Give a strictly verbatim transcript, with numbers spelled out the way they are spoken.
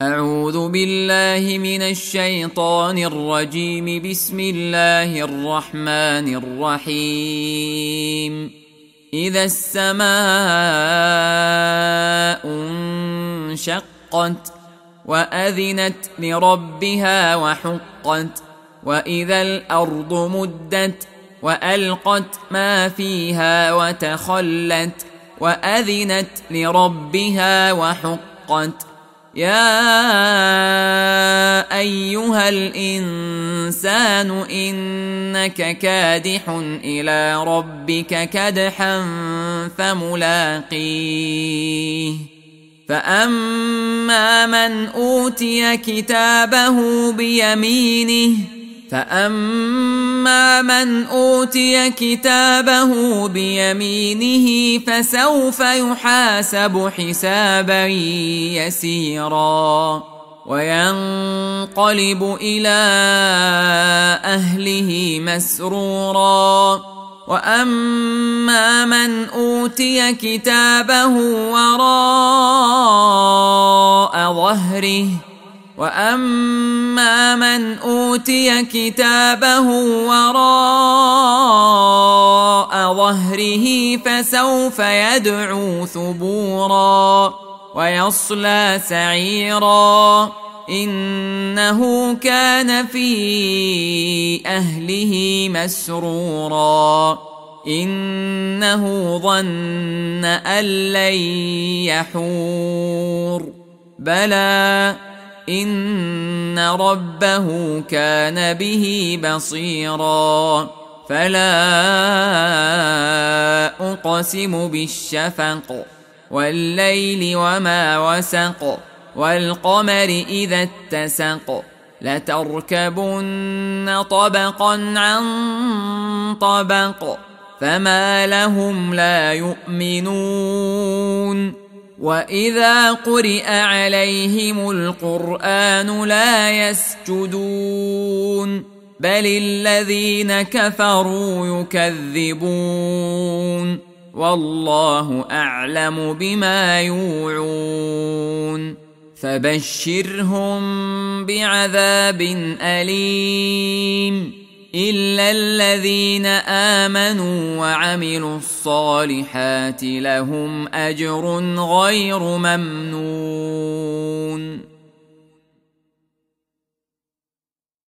أعوذ بالله من الشيطان الرجيم. بسم الله الرحمن الرحيم. إذا السماء انشقت وأذنت لربها وحقت وإذا الأرض مدت وألقت ما فيها وتخلت وأذنت لربها وحقت. يا أيها الإنسان إنك كادح إلى ربك كدحا فملاقيه. فأما من أوتي كتابه بيمينه فأما من أوتي كتابه بيمينه فسوف يحاسب حسابا يسيرا وينقلب إلى أهله مسرورا. وأما من أوتي كتابه وراء ظهره وأما من أوتي كتابه وراء ظهره فسوف يدعو ثبورا ويصلى سعيرا إنه كان في أهله مسرورا إنه ظن أن لن يحور بلى إن ربه كان به بصيرا. فلا أقسم بالشفق والليل وما وسق والقمر إذا اتسق لتركبن طبقا عن طبق فما لهم لا يؤمنون. وإذا قرئ عليهم القرآن لا يسجدون بل الذين كفروا يكذبون والله أعلم بما يوعون. فبشرهم بعذاب أليم إلا الذين آمنوا وعملوا الصالحات لهم أجر غير ممنون.